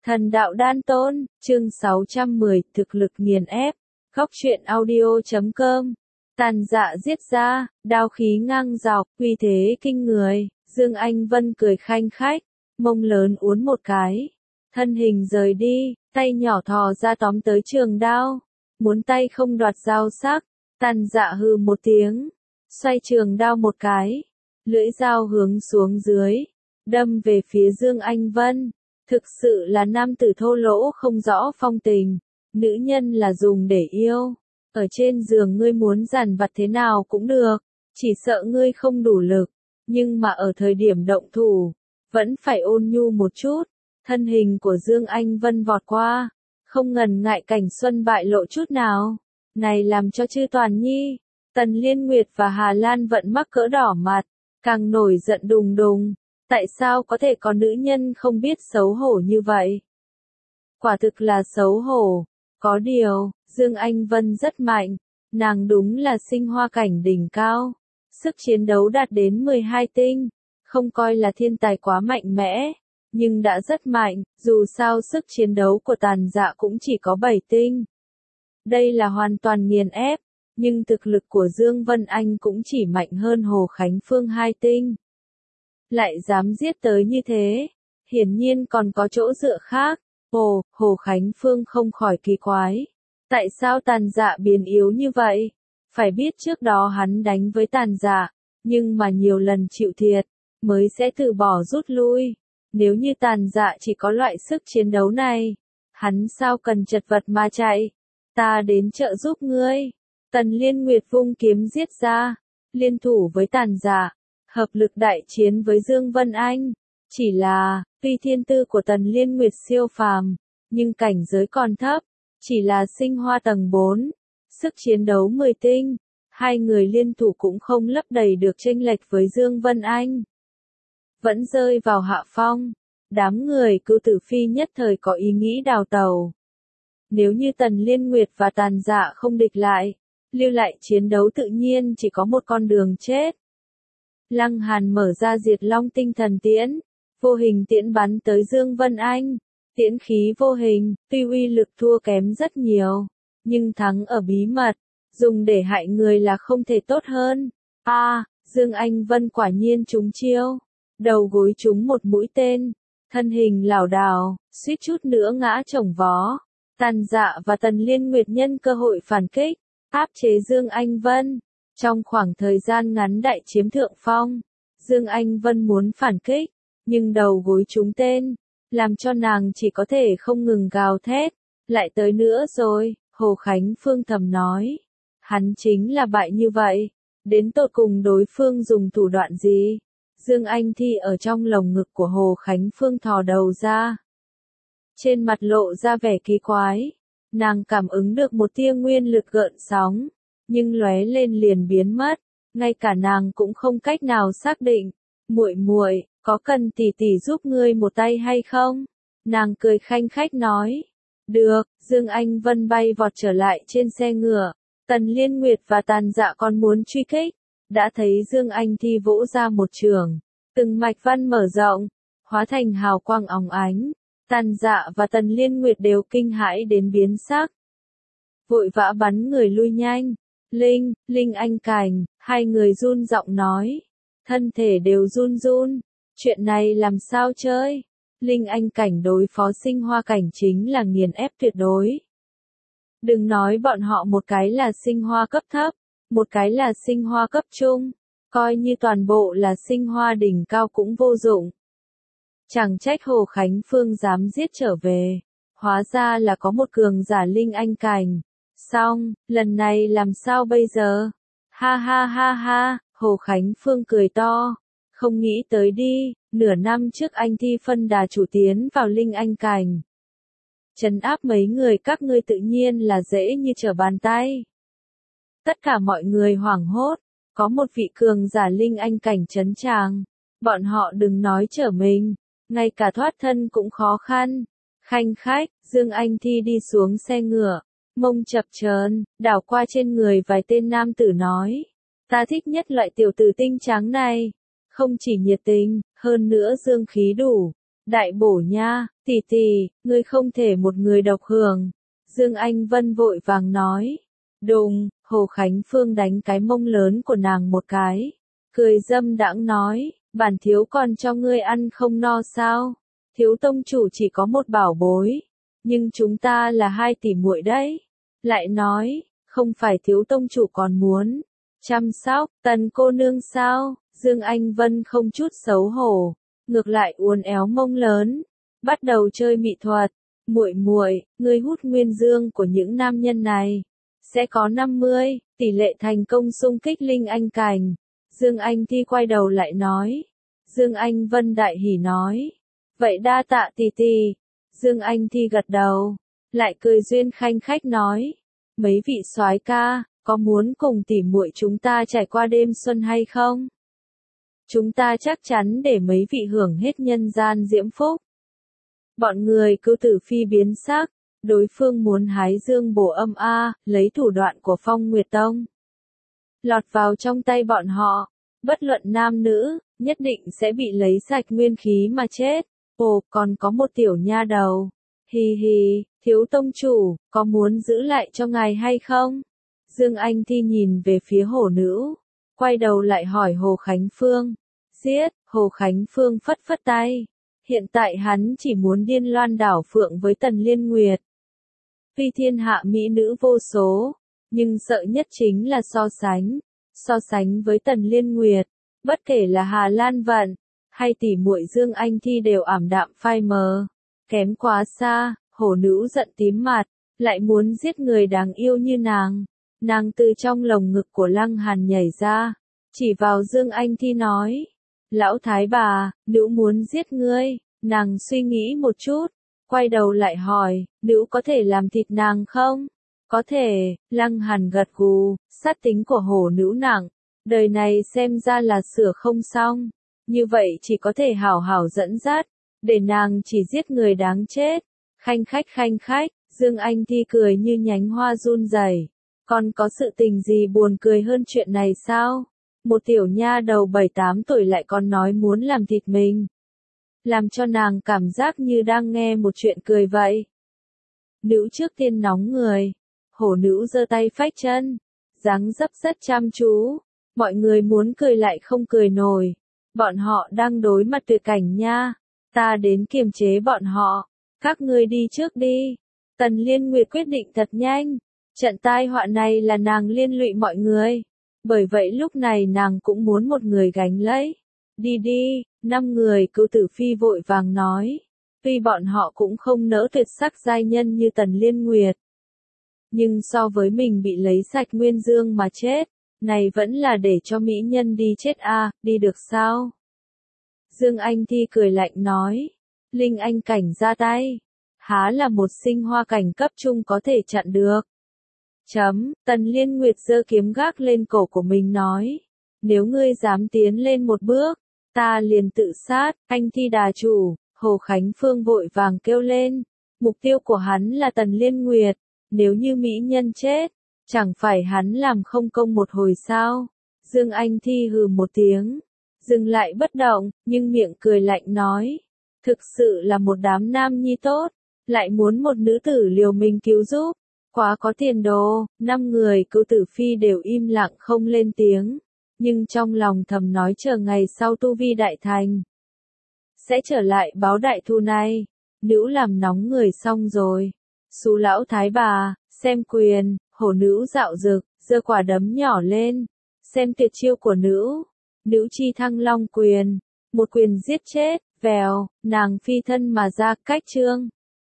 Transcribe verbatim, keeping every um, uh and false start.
Thần đạo đan tôn, chương sáu trăm mười, thực lực nghiền ép. Góc truyện audio chấm com. Tàn dạ giết ra, đao khí ngang dọc, uy thế kinh người. Dương Anh Vân cười khanh khách, mông lớn uốn một cái. Thân hình rời đi, tay nhỏ thò ra tóm tới trường đao. Muốn tay không đoạt dao sắc, tàn dạ hừ một tiếng. Xoay trường đao một cái. Lưỡi dao hướng xuống dưới. Đâm về phía Dương Anh Vân. Thực sự là nam tử thô lỗ không rõ phong tình. Nữ nhân là dùng để yêu. Ở trên giường ngươi muốn giàn vặt thế nào cũng được. Chỉ sợ ngươi không đủ lực. Nhưng mà ở thời điểm động thủ, vẫn phải ôn nhu một chút. Thân hình của Dương Anh Vân vọt qua. Không ngần ngại cảnh xuân bại lộ chút nào. Này làm cho Chư Toàn Nhi, Tần Liên Nguyệt và Hà Lan Vận mắc cỡ đỏ mặt. Càng nổi giận đùng đùng. Tại sao có thể có nữ nhân không biết xấu hổ như vậy? Quả thực là xấu hổ. Có điều, Dương Anh Vân rất mạnh. Nàng đúng là sinh hoa cảnh đỉnh cao. Sức chiến đấu đạt đến mười hai tinh. Không coi là thiên tài quá mạnh mẽ. Nhưng đã rất mạnh, dù sao sức chiến đấu của tàn dạ cũng chỉ có bảy tinh. Đây là hoàn toàn nghiền ép. Nhưng thực lực của Dương Vân Anh cũng chỉ mạnh hơn Hồ Khánh Phương hai tinh. Lại dám giết tới như thế, hiển nhiên còn có chỗ dựa khác. Ồ, Hồ Khánh Phương không khỏi kỳ quái. Tại sao tàn dạ biến yếu như vậy? Phải biết trước đó hắn đánh với tàn dạ, nhưng mà nhiều lần chịu thiệt, mới sẽ từ bỏ rút lui. Nếu như tàn dạ chỉ có loại sức chiến đấu này, hắn sao cần chật vật mà chạy? Ta đến trợ giúp ngươi. Tần Liên Nguyệt vung kiếm giết ra, liên thủ với tàn dạ. Hợp lực đại chiến với Dương Vân Anh. Chỉ là, tuy thiên tư của Tần Liên Nguyệt siêu phàm, nhưng cảnh giới còn thấp, chỉ là sinh hoa tầng bốn, sức chiến đấu mười tinh, hai người liên thủ cũng không lấp đầy được chênh lệch với Dương Vân Anh. Vẫn rơi vào hạ phong, đám người Cưu Tử Phi nhất thời có ý nghĩ đào tẩu. Nếu như Tần Liên Nguyệt và tàn dạ không địch lại, lưu lại chiến đấu tự nhiên chỉ có một con đường chết. Lăng Hàn mở ra Diệt Long Tinh Thần Tiễn, vô hình tiễn bắn tới Dương Vân Anh. Tiễn khí vô hình, tuy uy lực thua kém rất nhiều, nhưng thắng ở bí mật, dùng để hại người là không thể tốt hơn. A, à, Dương Anh Vân quả nhiên trúng chiêu, đầu gối trúng một mũi tên, thân hình lảo đảo, suýt chút nữa ngã chồng vó. Tàn dạ và Tần Liên Nguyệt nhân cơ hội phản kích, áp chế Dương Anh Vân. Trong khoảng thời gian ngắn đại chiếm thượng phong, Dương Anh Vân muốn phản kích, nhưng đầu gối trúng tên, làm cho nàng chỉ có thể không ngừng gào thét. Lại tới nữa rồi, Hồ Khánh Phương thầm nói. Hắn chính là bại như vậy. Đến tột cùng đối phương dùng thủ đoạn gì? Dương Anh Thi ở trong lồng ngực của Hồ Khánh Phương thò đầu ra. Trên mặt lộ ra vẻ kỳ quái. Nàng cảm ứng được một tia nguyên lực gợn sóng. Nhưng lóe lên liền biến mất, ngay cả nàng cũng không cách nào xác định. Muội muội, có cần tỷ tỷ giúp ngươi một tay hay không? Nàng cười khanh khách nói. Được, Dương Anh Vân bay vọt trở lại trên xe ngựa. Tần Liên Nguyệt và tàn dạ còn muốn truy kích, đã thấy Dương Anh Thi vỗ ra một trường, từng mạch văn mở rộng, hóa thành hào quang óng ánh. Tàn dạ và Tần Liên Nguyệt đều kinh hãi đến biến sắc, vội vã bắn người lui nhanh. Linh, Linh Anh Cảnh, hai người run giọng nói. Thân thể đều run run. Chuyện này làm sao chơi? Linh Anh Cảnh đối phó sinh hoa cảnh chính là nghiền ép tuyệt đối. Đừng nói bọn họ một cái là sinh hoa cấp thấp, một cái là sinh hoa cấp trung. Coi như toàn bộ là sinh hoa đỉnh cao cũng vô dụng. Chẳng trách Hồ Khánh Phương dám giết trở về. Hóa ra là có một cường giả Linh Anh Cảnh. Xong, lần này làm sao bây giờ? Ha ha ha ha, Hồ Khánh Phương cười to. Không nghĩ tới đi, nửa năm trước anh Thi phân đà chủ tiến vào Linh Anh Cảnh. Trấn áp mấy người các ngươi tự nhiên là dễ như trở bàn tay. Tất cả mọi người hoảng hốt, có một vị cường giả Linh Anh Cảnh trấn tràng. Bọn họ đừng nói trở mình, ngay cả thoát thân cũng khó khăn. Khanh khách, Dương Anh Thi đi xuống xe ngựa. Mông chập chờn, đảo qua trên người vài tên nam tử nói. Ta thích nhất loại tiểu tử tinh trắng này. Không chỉ nhiệt tình, hơn nữa dương khí đủ. Đại bổ nha, tỷ tỷ, ngươi không thể một người độc hưởng. Dương Anh Vân vội vàng nói. Đùng, Hồ Khánh Phương đánh cái mông lớn của nàng một cái. Cười dâm đãng nói, bản thiếu còn cho ngươi ăn không no sao? Thiếu tông chủ chỉ có một bảo bối. Nhưng chúng ta là hai tỷ muội đấy. Lại nói, không phải thiếu tông chủ còn muốn chăm sóc Tần cô nương sao? Dương Anh Vân không chút xấu hổ, ngược lại uốn éo mông lớn, bắt đầu chơi mỹ thuật. Muội muội, ngươi hút nguyên dương của những nam nhân này sẽ có năm mươi tỷ lệ thành công xung kích linh anh cảnh. Dương Anh Thi quay đầu lại nói. Dương Anh Vân đại hỉ nói, vậy đa tạ tỷ tỷ. Dương Anh Thi gật đầu, lại cười duyên khanh khách nói, mấy vị soái ca, có muốn cùng tỷ muội chúng ta trải qua đêm xuân hay không? Chúng ta chắc chắn để mấy vị hưởng hết nhân gian diễm phúc. Bọn người cưu tử phi biến sắc, đối phương muốn hái dương bổ âm A, lấy thủ đoạn của Phong Nguyệt Tông. Lọt vào trong tay bọn họ, bất luận nam nữ, nhất định sẽ bị lấy sạch nguyên khí mà chết. Ồ, còn có một tiểu nha đầu. Hì hì, thiếu tông chủ, có muốn giữ lại cho ngài hay không? Dương Anh Thi nhìn về phía hổ nữ, quay đầu lại hỏi Hồ Khánh Phương. Giết, Hồ Khánh Phương phất phất tay. Hiện tại hắn chỉ muốn điên loan đảo phượng với Tần Liên Nguyệt. Tuy thiên hạ mỹ nữ vô số, nhưng sợ nhất chính là so sánh. So sánh với Tần Liên Nguyệt, bất kể là Hà Lan Vận, hay tỷ muội Dương Anh Thi đều ảm đạm phai mờ. Kém quá xa, hổ nữ giận tím mặt, lại muốn giết người đáng yêu như nàng. Nàng từ trong lồng ngực của Lăng Hàn nhảy ra, chỉ vào Dương Anh Thi nói. Lão thái bà, nữ muốn giết ngươi. Nàng suy nghĩ một chút, quay đầu lại hỏi, nữ có thể làm thịt nàng không? Có thể, Lăng Hàn gật gù, sát tính của hổ nữ nặng, đời này xem ra là sửa không xong. Như vậy chỉ có thể hảo hảo dẫn dắt, để nàng chỉ giết người đáng chết. Khanh khách khanh khách, Dương Anh Thi cười như nhánh hoa run rẩy. Còn có sự tình gì buồn cười hơn chuyện này sao? Một tiểu nha đầu bảy tám tuổi lại còn nói muốn làm thịt mình. Làm cho nàng cảm giác như đang nghe một chuyện cười vậy. Nữ trước tiên nóng người. Hổ nữ giơ tay phách chân. Dáng dấp rất chăm chú. Mọi người muốn cười lại không cười nổi. Bọn họ đang đối mặt tuyệt cảnh nha. Ta đến kiềm chế bọn họ. Các ngươi đi trước đi. Tần Liên Nguyệt quyết định thật nhanh. Trận tai họa này là nàng liên lụy mọi người. Bởi vậy lúc này nàng cũng muốn một người gánh lấy. Đi đi, năm người cưu tử phi vội vàng nói. Tuy bọn họ cũng không nỡ tuyệt sắc giai nhân như Tần Liên Nguyệt. Nhưng so với mình bị lấy sạch nguyên dương mà chết, này vẫn là để cho mỹ nhân đi chết a, à, đi được sao? Dương Anh Thi cười lạnh nói. Linh anh cảnh ra tay. Há là một sinh hoa cảnh cấp trung có thể chặn được. Chấm, Tần Liên Nguyệt giơ kiếm gác lên cổ của mình nói. Nếu ngươi dám tiến lên một bước, ta liền tự sát. Anh Thi đà chủ, Hồ Khánh Phương vội vàng kêu lên. Mục tiêu của hắn là Tần Liên Nguyệt. Nếu như mỹ nhân chết, chẳng phải hắn làm không công một hồi sao? Dương Anh Thi hừ một tiếng, dừng lại bất động, nhưng miệng cười lạnh nói. Thực sự là một đám nam nhi tốt, lại muốn một nữ tử liều mình cứu giúp. Quá có tiền đồ. Năm người cưu tử phi đều im lặng không lên tiếng, nhưng trong lòng thầm nói chờ ngày sau tu vi đại thành, sẽ trở lại báo đại thù này. Nữ làm nóng người xong rồi. Xú lão thái bà, xem quyền. Hổ nữ dạo dực, giơ quả đấm nhỏ lên. Xem tuyệt chiêu của nữ. Nữ chi thăng long quyền. Một quyền giết chết, vèo, nàng phi thân mà ra cách trương.